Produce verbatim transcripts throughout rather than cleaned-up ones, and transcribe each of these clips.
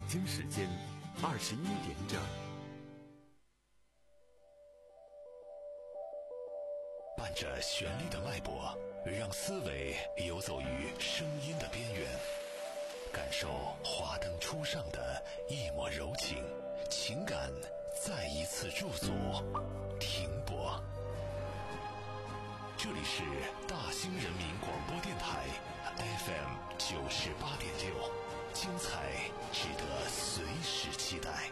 京时间二十一点整。 伴着旋律的脉搏，让思维游走于声音的边缘，感受华灯初上的一抹柔情，情感再一次驻足停泊。这里是大兴人民广播电台 F M 九十八点六，精彩值得随时期待。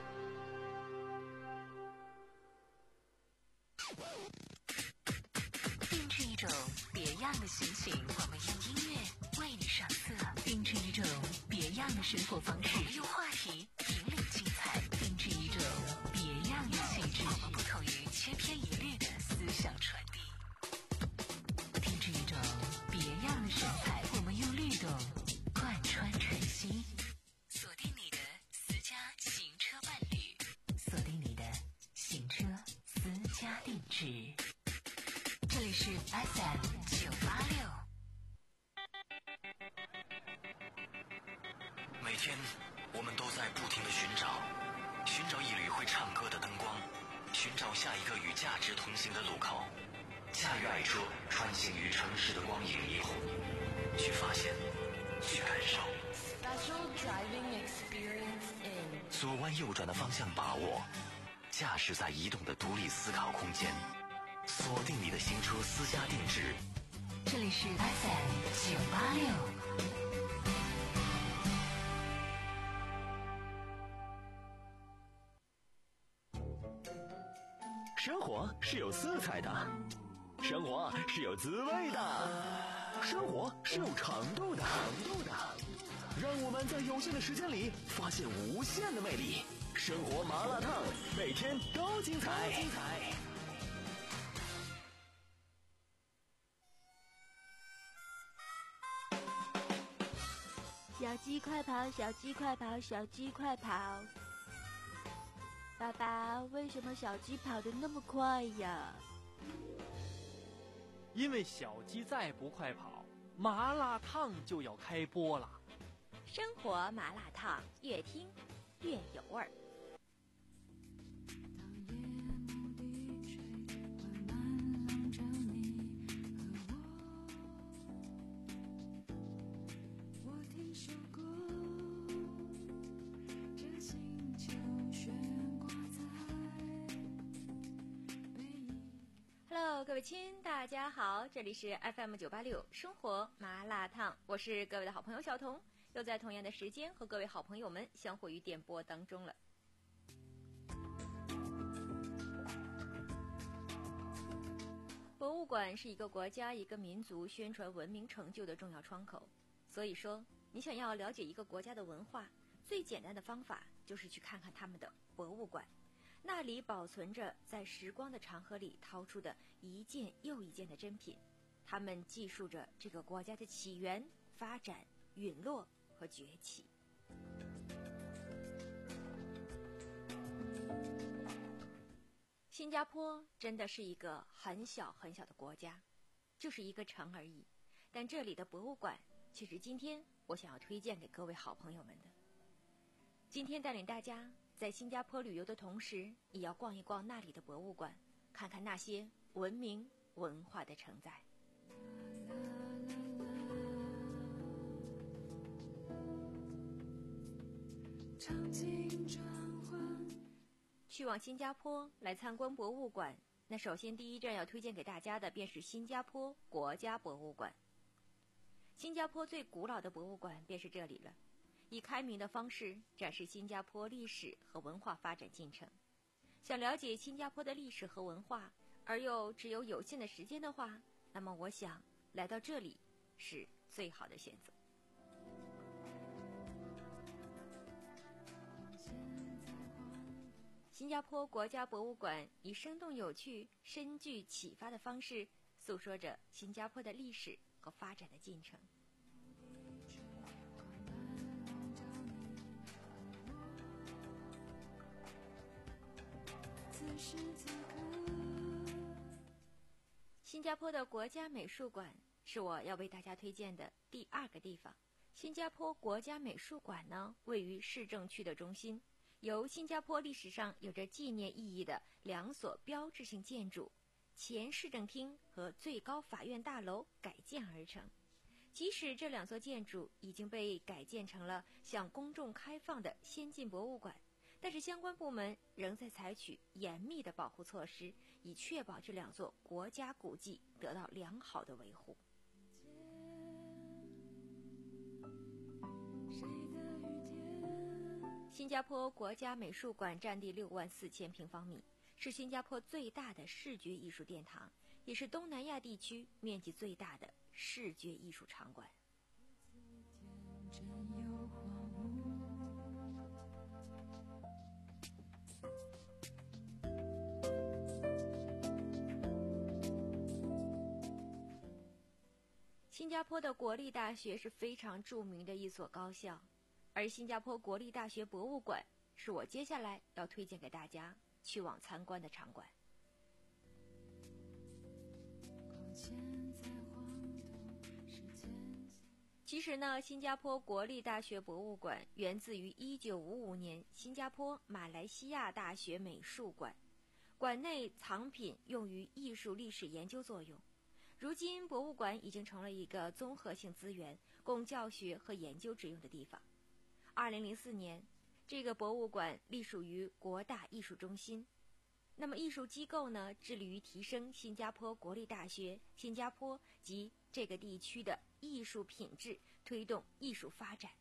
定制一种别样的心情，我们用音乐为你上色；定制一种别样的生活方式，我们用话题引领精彩；定制一种别样的气质，我们不同于千篇一律的思想传递；定制一种别样的神采，我们用律动贯穿晨曦。锁定你的私家行车伴侣，锁定你的行车私家定制。这里是 F M 九八六。 每天我们都在不停地寻找，寻找一缕会唱歌的灯光，寻找下一个与价值同行的路口，驾驭爱车穿行于城市的光影霓虹，去发现，去感受。 Special driving experience in 左弯右转的方向把握，驾驶在移动的独立思考空间，锁定你的行车私家定制。 这里是 F M 九八六。 生活是有色彩的，生活是有滋味的，生活是有长度的。长度的，让我们在有限的时间里发现无限的魅力。生活麻辣烫，每天都精彩。精彩。 小鸡快跑，小鸡快跑，小鸡快跑！爸爸，为什么小鸡跑得那么快呀？ 因为小鸡再不快跑，麻辣烫就要开播了。 生活麻辣烫，越听越有味儿。Hello， 各位亲，大家好，这里是 F M 九八六生活麻辣烫，我是各位的好朋友小彤，又在同样的时间和各位好朋友们相会于电波当中了。博物馆是一个国家、一个民族宣传文明成就的重要窗口，所以说，你想要了解一个国家的文化，最简单的方法就是去看看他们的博物馆。那里保存着在时光的长河里掏出的一件又一件的珍品，他们记述着这个国家的起源、发展、陨落和崛起。新加坡真的是一个很小很小的国家，就是一个城而已，但这里的博物馆却是今天我想要推荐给各位好朋友们的。今天带领大家在新加坡旅游的同时，也要逛一逛那里的博物馆，看看那些文明文化的承载。去往新加坡来参观博物馆，那首先第一站要推荐给大家的便是新加坡国家博物馆。新加坡最古老的博物馆便是这里了，以开明的方式展示新加坡历史和文化发展进程。想了解新加坡的历史和文化，而又只有有限的时间的话，那么我想来到这里是最好的选择。新加坡国家博物馆以生动有趣、深具启发的方式，诉说着新加坡的历史和发展的进程。新加坡的国家美术馆是我要为大家推荐的第二个地方， 新加坡国家美术馆呢，位于市政区的中心，由新加坡历史上有着纪念意义的两所标志性建筑前市政厅和最高法院大楼改建而成。即使这两座建筑已经被改建成了向公众开放的先进博物馆，但是相关部门仍在采取严密的保护措施，以确保这两座国家古迹得到良好的维护。新加坡国家美术馆占地六万四千平方米，是新加坡最大的视觉艺术殿堂，也是东南亚地区面积最大的视觉艺术场馆。新加坡的国立大学是非常著名的一所高校，而新加坡国立大学博物馆是我接下来要推荐给大家去往参观的场馆。其实呢，新加坡国立大学博物馆源自于一九五五年新加坡马来西亚大学美术馆，馆内藏品用于艺术历史研究作用。如今博物馆已经成了一个综合性资源，供教学和研究之用的地方。二零零四年，这个博物馆隶属于国大艺术中心。那么艺术机构呢，致力于提升新加坡国立大学、新加坡及这个地区的艺术品质，推动艺术发展。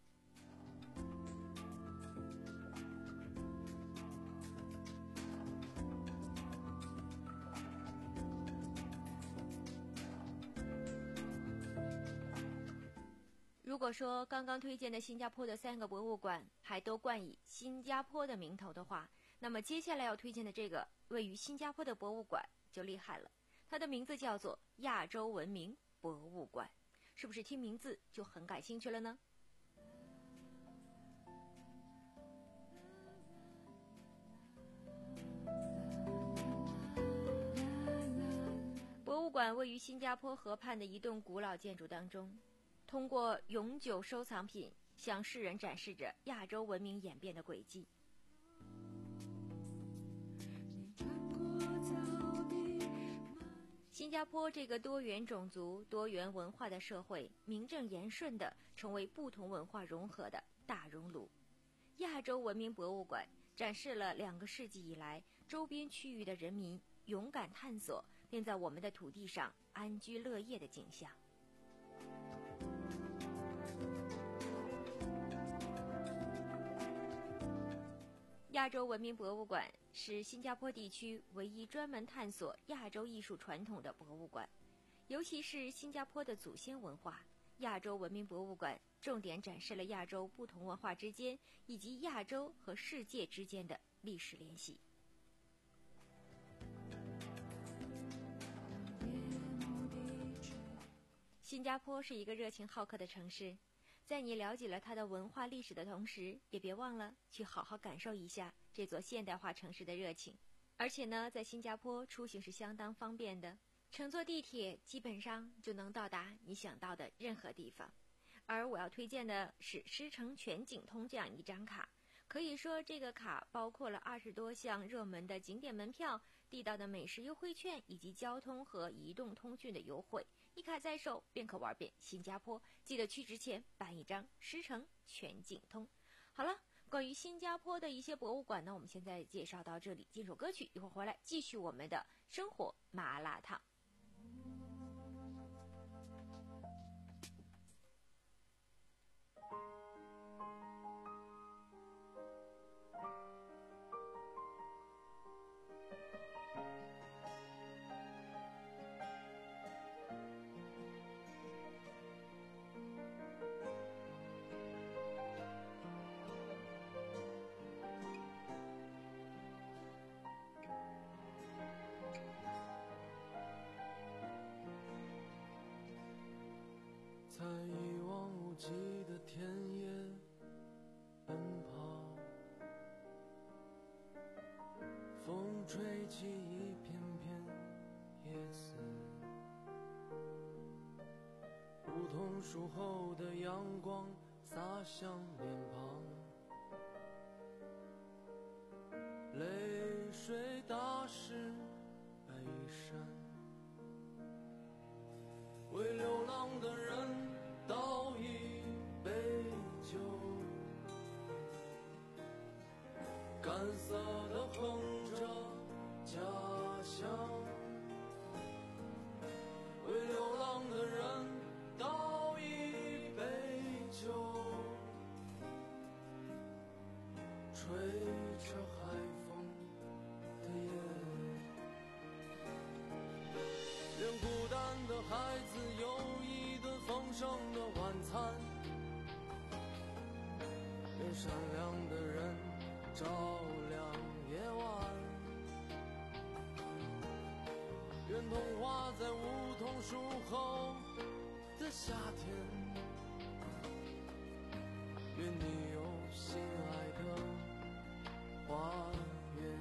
如果说刚刚推荐的新加坡的三个博物馆还都冠以新加坡的名头的话，那么接下来要推荐的这个位于新加坡的博物馆就厉害了，它的名字叫做亚洲文明博物馆。是不是听名字就很感兴趣了呢？博物馆位于新加坡河畔的一栋古老建筑当中，通过永久收藏品向世人展示着亚洲文明演变的轨迹。新加坡这个多元种族、多元文化的社会，名正言顺地成为不同文化融合的大熔炉。亚洲文明博物馆展示了两个世纪以来周边区域的人民勇敢探索，并在我们的土地上安居乐业的景象。亚洲文明博物馆是新加坡地区唯一专门探索亚洲艺术传统的博物馆，尤其是新加坡的祖先文化。亚洲文明博物馆重点展示了亚洲不同文化之间以及亚洲和世界之间的历史联系。新加坡是一个热情好客的城市，在你了解了它的文化历史的同时，也别忘了去好好感受一下这座现代化城市的热情。而且呢，在新加坡出行是相当方便的，乘坐地铁基本上就能到达你想到的任何地方。而我要推荐的是狮城全景通这样一张卡，可以说这个卡包括了二十多项热门的景点门票、地道的美食优惠券以及交通和移动通讯的优惠，一卡在手便可玩遍新加坡。记得去之前办一张狮城全景通。好了，关于新加坡的一些博物馆呢，我们现在介绍到这里，进首歌曲，一会儿回来继续我们的生活麻辣烫。 在一望无际的田野奔跑，风吹起一片片叶子，梧桐树后的阳光洒向脸庞，泪水打湿背山，为流浪的人倒一杯酒，干涩的哼着家乡，为流浪的人倒一杯酒，吹着海风的烟，愿孤单的孩子有一顿丰盛的晚餐，愿善良的人照亮夜晚，愿童话在梧桐树后的夏天，愿你有心爱的花园。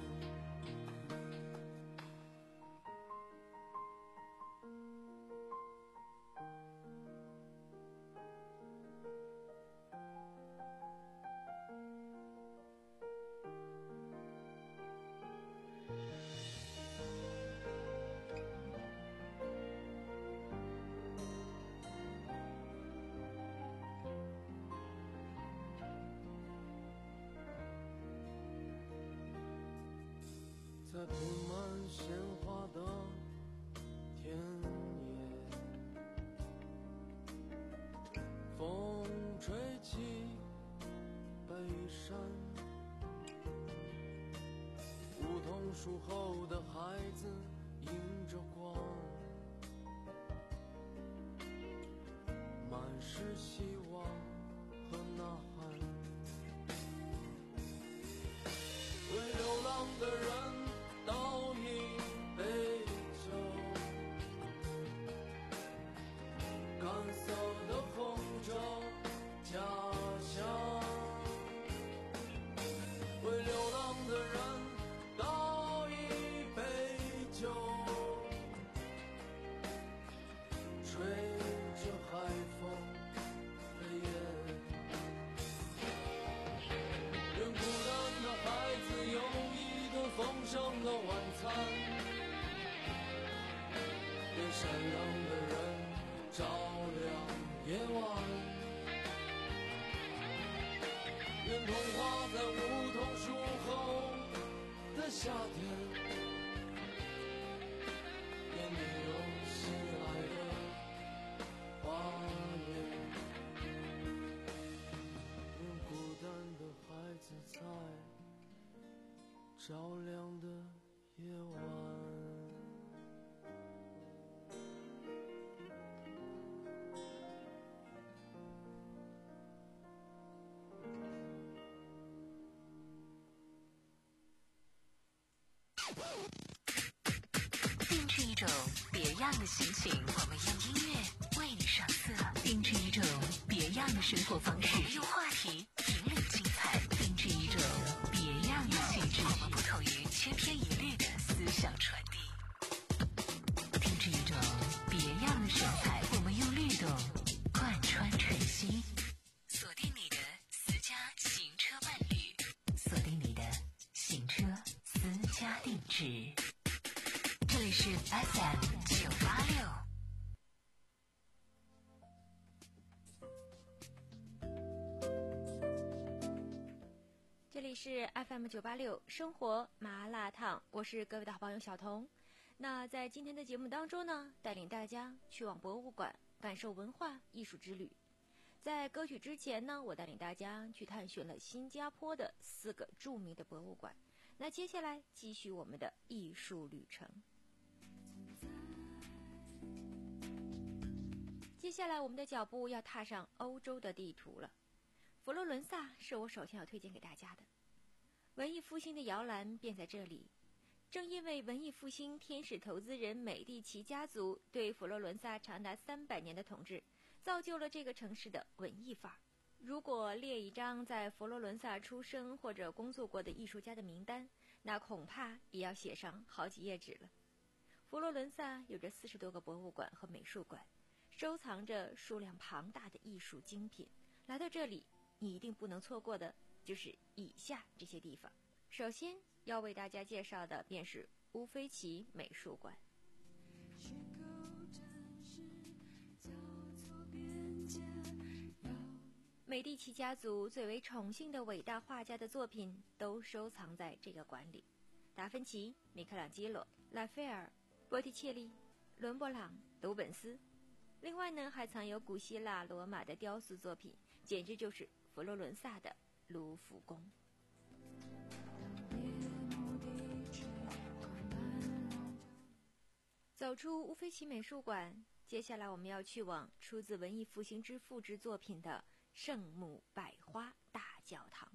在铺满鲜花的田野，风吹起北山，梧桐树后的孩子迎着光，满是希望和呐喊，为流浪的人倒一杯酒，干涩的哼着家乡，为流浪的人倒一杯酒，吹着海风的烟，愿孤单的孩子有一顿丰盛的晚餐，愿善良的人照亮夜晚，愿童话在梧桐树后的夏天，愿你有心爱的花园，愿孤单的孩子在照亮的夜晚。 定制一种别样的心情，我们用音乐为你上色；定制一种别样的生活方式，我们用话题引领精彩；定制一种别样的气质，我们不同于千篇一律的思想传递；定制一种别样的神采，我们用律动贯穿晨曦。锁定你的私家行车伴侣，锁定你的行车私家定制。这里是 F M 九八六。 这里是 F M 九八六生活麻辣烫，我是各位的好朋友小童。那在今天的节目当中呢，带领大家去往博物馆，感受文化艺术之旅。在歌曲之前呢，我带领大家去探寻了新加坡的四个著名的博物馆。那接下来继续我们的艺术旅程。接下来我们的脚步要踏上欧洲的地图了。佛罗伦萨是我首先要推荐给大家的。文艺复兴的摇篮便在这里。正因为文艺复兴天使投资人美第奇家族对佛罗伦萨长达三百年的统治，造就了这个城市的文艺范儿。如果列一张在佛罗伦萨出生或者工作过的艺术家的名单，那恐怕也要写上好几页纸了。佛罗伦萨有着四十多个博物馆和美术馆， 收藏着数量庞大的艺术精品。来到这里，你一定不能错过的就是以下这些地方。首先要为大家介绍的便是乌菲齐美术馆。美第奇家族最为宠幸的伟大画家的作品都收藏在这个馆里，达芬奇、米开朗基罗、拉斐尔、波提切利、伦勃朗、鲁本斯。另外呢，还藏有古希腊、罗马的雕塑作品，简直就是佛罗伦萨的卢浮宫。走出乌菲齐美术馆，接下来我们要去往出自文艺复兴之父之作品的圣母百花大教堂。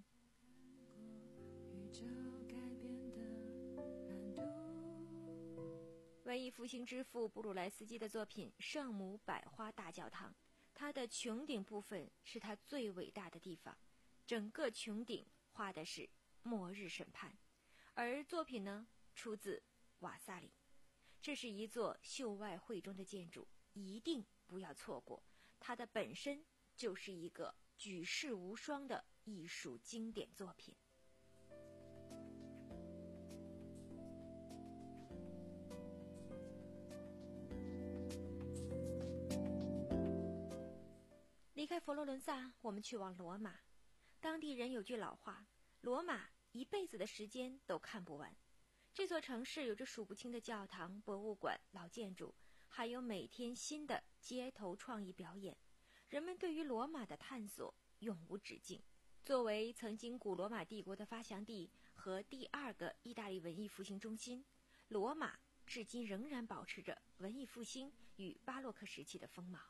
文艺复兴之父布鲁莱斯基的作品《圣母百花大教堂》，它的穹顶部分是它最伟大的地方，整个穹顶画的是末日审判，而作品呢出自瓦萨里。这是一座秀外慧中的建筑，一定不要错过，它的本身就是一个举世无双的艺术经典作品。离开佛罗伦萨，我们去往罗马。当地人有句老话，罗马一辈子的时间都看不完。这座城市有着数不清的教堂、博物馆、老建筑，还有每天新的街头创意表演。人们对于罗马的探索永无止境。作为曾经古罗马帝国的发祥地和第二个意大利文艺复兴中心，罗马至今仍然保持着文艺复兴与巴洛克时期的风貌。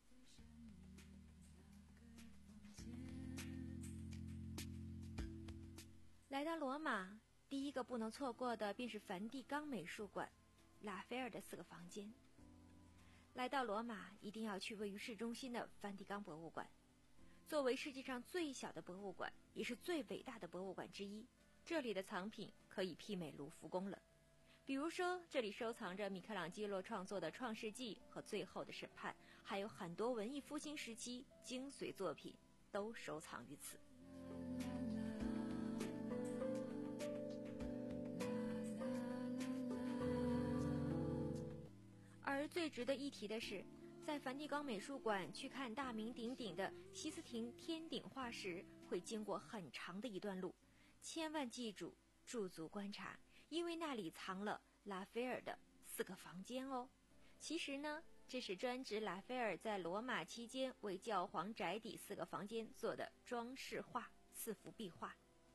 来到罗马，第一个不能错过的便是梵蒂冈美术馆，拉斐尔的四个房间。来到罗马，一定要去位于市中心的梵蒂冈博物馆。作为世界上最小的博物馆，也是最伟大的博物馆之一，这里的藏品可以媲美卢浮宫了。比如说，这里收藏着米开朗基罗创作的《创世纪》和《最后的审判》，还有很多文艺复兴时期精髓作品都收藏于此。而最值得一提的是，在梵蒂冈美术馆去看大名鼎鼎的西斯廷天顶画时，会经过很长的一段路，千万记住驻足观察，因为那里藏了拉斐尔的四个房间哦。其实呢，这是专指拉斐尔在罗马期间为教皇宅邸四个房间做的装饰画，四幅壁画。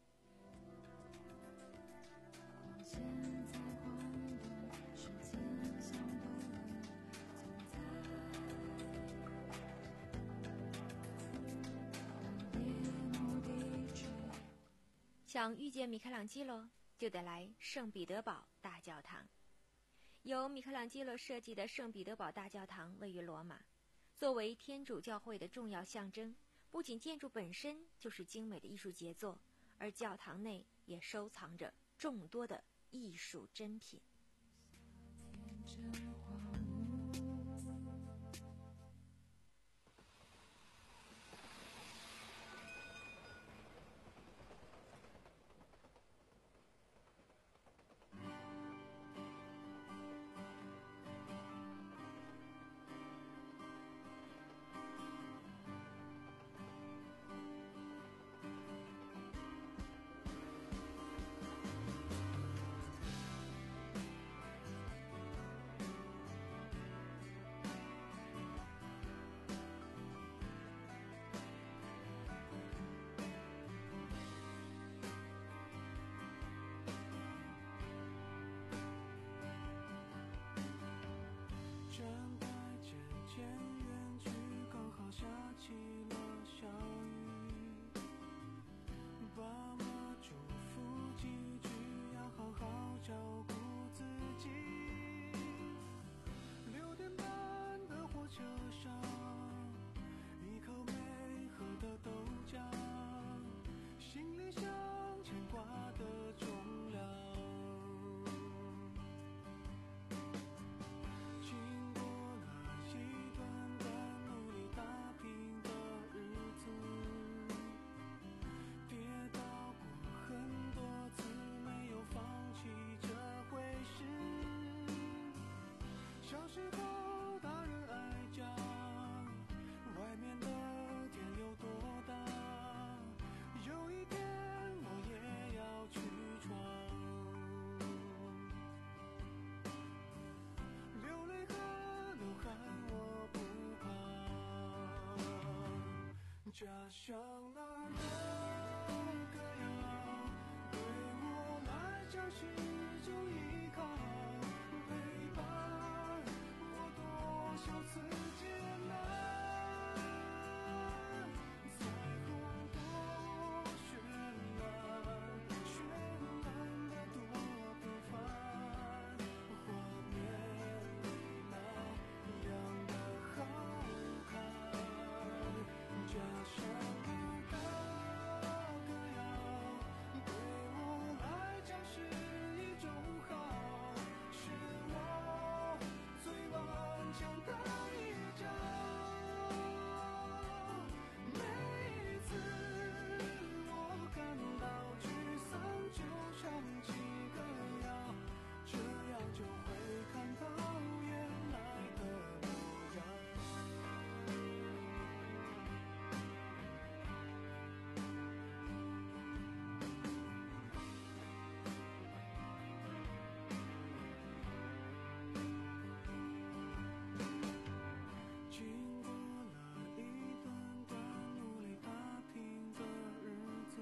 想遇见米开朗基罗，就得来圣彼得堡大教堂。由米开朗基罗设计的圣彼得堡大教堂位于罗马，作为天主教会的重要象征，不仅建筑本身就是精美的艺术杰作，而教堂内也收藏着众多的艺术珍品。 时候大人爱讲，外面的天有多大，有一天我也要去闯。流泪和流汗我不怕，家乡那儿的歌谣对我来讲是一种依靠，陪伴我多少次艰难。彩虹多绚烂，绚烂的多平凡，画面里那样的好看。家乡那儿的歌谣对我来讲是一种好，是我最顽强的一招。每一次我感到沮丧，就唱起歌谣，这样就会看到原来的模样。经过了一段段努力打拼的日子，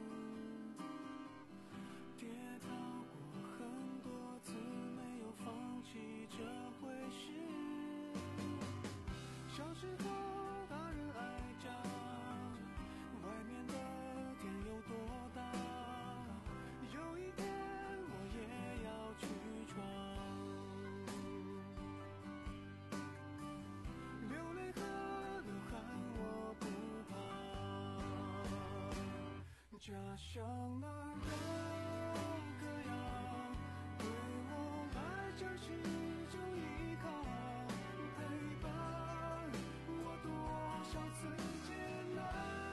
跌倒过很多次，没有放弃这回事。小时候大人爱讲，外面的天有多大，有一天我也要去闯。流泪和流汗我不怕，家乡那儿的歌谣对我来讲是一种依靠，陪伴我多少次艰难。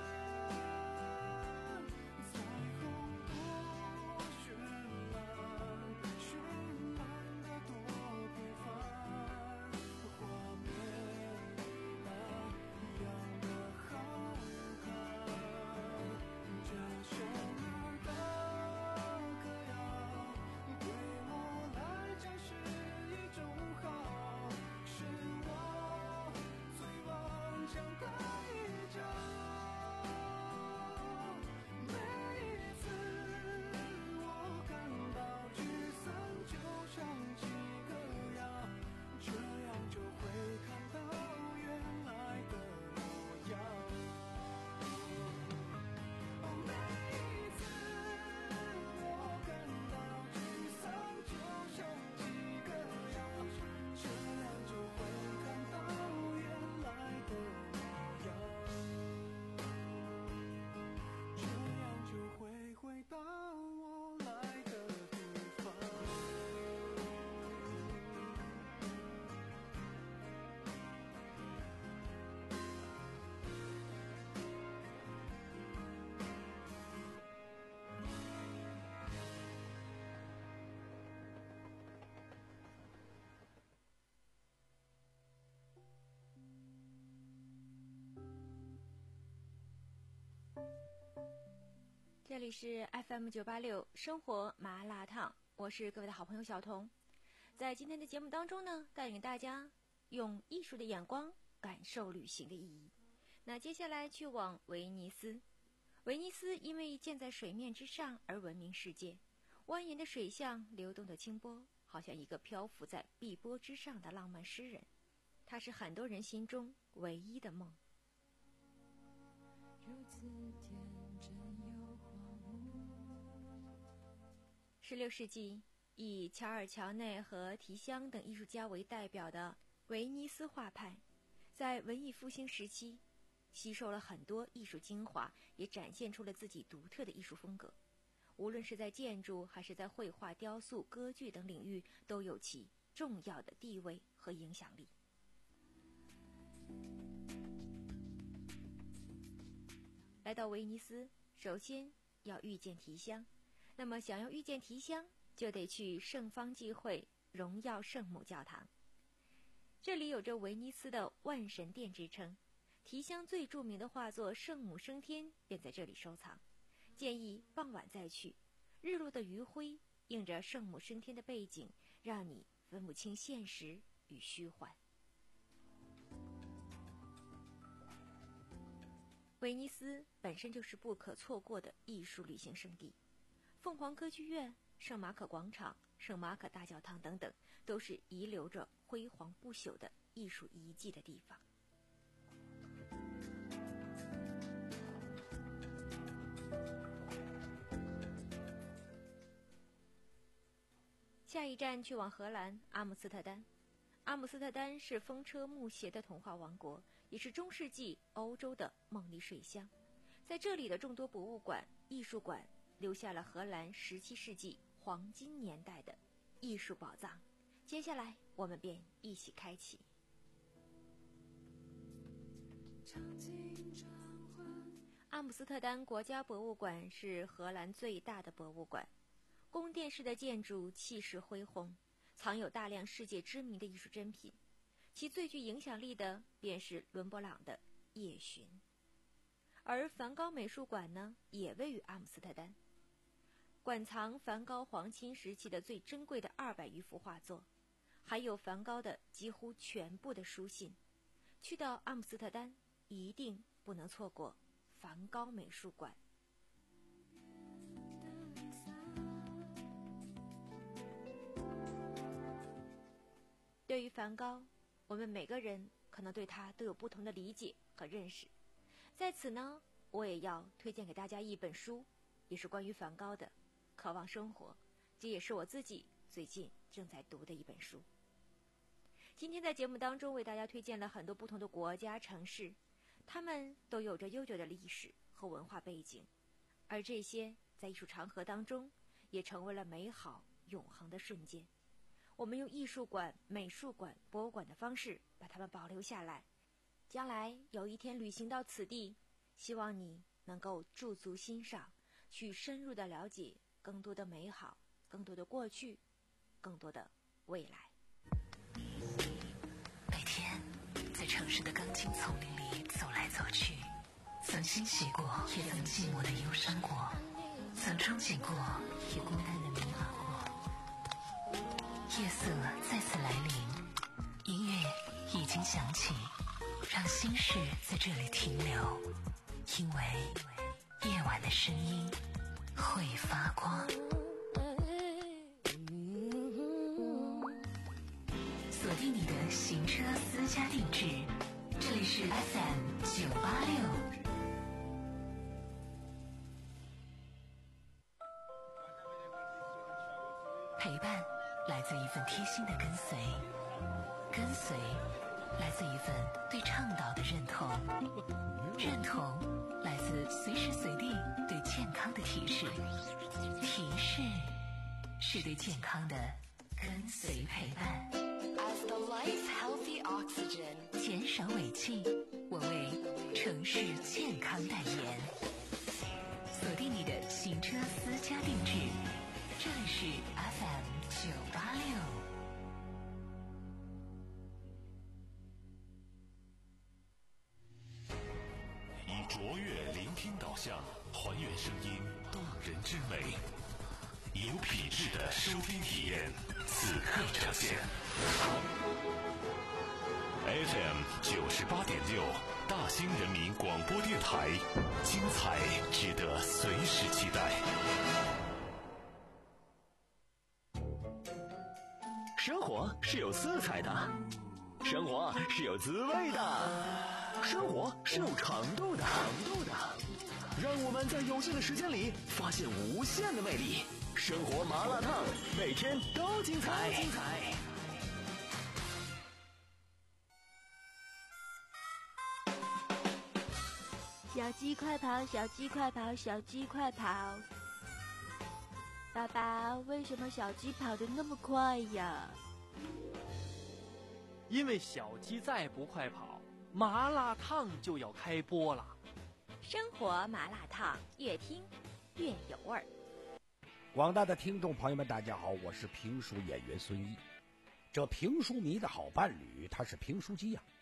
彩虹多绚烂，绚烂的多平凡，画面里那样的好看。家乡那儿的歌谣对我来讲是一种好，是我最顽强的一招。每一次我感到沮丧，就唱起歌谣，这样就会看到原来的模样。每一次我感到沮丧，就唱起歌谣，这样就会看到原来的模样，这样就会回到我来的地方。 这里是 F M 九八六生活麻辣烫，我是各位的好朋友小彤。在今天的节目当中呢，带领大家用艺术的眼光感受旅行的意义。那接下来去往威尼斯。威尼斯因为建在水面之上而闻名世界，蜿蜒的水巷，流动的清波，好像一个漂浮在碧波之上的浪漫诗人。它是很多人心中唯一的梦。 如此天真又荒芜。 十六世纪，以乔尔乔内和提香等艺术家为代表的威尼斯画派，在文艺复兴时期吸收了很多艺术精华，也展现出了自己独特的艺术风格。无论是在建筑还是在绘画、雕塑、歌剧等领域，都有其重要的地位和影响力。来到威尼斯，首先要遇见提香。那么想要遇见提香，就得去圣方济会荣耀圣母教堂。 这里有着威尼斯的万神殿之称，提香最著名的画作《圣母升天》便在这里收藏。建议傍晚再去，日落的余晖映着圣母升天的背景，让你分不清现实与虚幻。威尼斯本身就是不可错过的艺术旅行胜地，凤凰歌剧院、圣马可广场、圣马可大教堂等等，都是遗留着辉煌不朽的艺术遗迹的地方。下一站去往荷兰阿姆斯特丹。阿姆斯特丹是风车木鞋的童话王国，也是中世纪欧洲的梦丽水乡。在这里的众多博物馆、艺术馆留下了荷兰十七世纪黄金年代的艺术宝藏。接下来我们便一起开启。阿姆斯特丹国家博物馆是荷兰最大的博物馆，宫殿式的建筑气势恢宏，藏有大量世界知名的艺术珍品，其最具影响力的便是伦勃朗的《夜巡》。而梵高美术馆呢，也位于阿姆斯特丹，馆藏梵高黄金时期的最珍贵的二百余幅画作，还有梵高的几乎全部的书信。去到阿姆斯特丹，一定不能错过梵高美术馆。对于梵高，我们每个人可能对他都有不同的理解和认识。在此呢，我也要推荐给大家一本书，也是关于梵高的《渴望生活》，这也是我自己最近正在读的一本书。今天在节目当中为大家推荐了很多不同的国家城市，他们都有着悠久的历史和文化背景，而这些在艺术长河当中也成为了美好永恒的瞬间。我们用艺术馆、美术馆、博物馆的方式把它们保留下来，将来有一天旅行到此地，希望你能够驻足欣赏，去深入的了解更多的美好，更多的过去，更多的未来。 每天在城市的钢筋丛林里走来走去，曾欣喜过，也曾寂寞的忧伤过，曾憧憬过，也孤单的迷茫过。夜色再次来临，音乐已经响起，让心事在这里停留，因为夜晚的声音会发光。锁定你的行车私家定制，这里是 F M 九八六。陪伴来自一份贴心的跟随，跟随来自一份对倡导的认同，认同来自随时随地对健康的提示，提示是对健康的跟随陪伴。 As the life healthy oxygen， 减少尾气，我为城市健康代言。锁定你的行车私家定制，这里是 F M 九八六。 以卓越聆听导向，还原声音动人之美，有品质的收听体验，此刻呈现。F M 九十八点六，大兴人民广播电台，精彩值得随时期待。 生活是有色彩的，生活是有滋味的，生活是有长度的。长度的，让我们在有限的时间里发现无限的魅力。生活麻辣烫，每天都精彩。精彩。 小鸡快跑，小鸡快跑，小鸡快跑！爸爸，为什么小鸡跑得那么快呀？ 因为小鸡再不快跑，麻辣烫就要开播了。 生活麻辣烫，越听越有味儿。 广大的听众朋友们，大家好，我是评书演员孙一。 这评书迷的好伴侣，他是评书机呀、啊。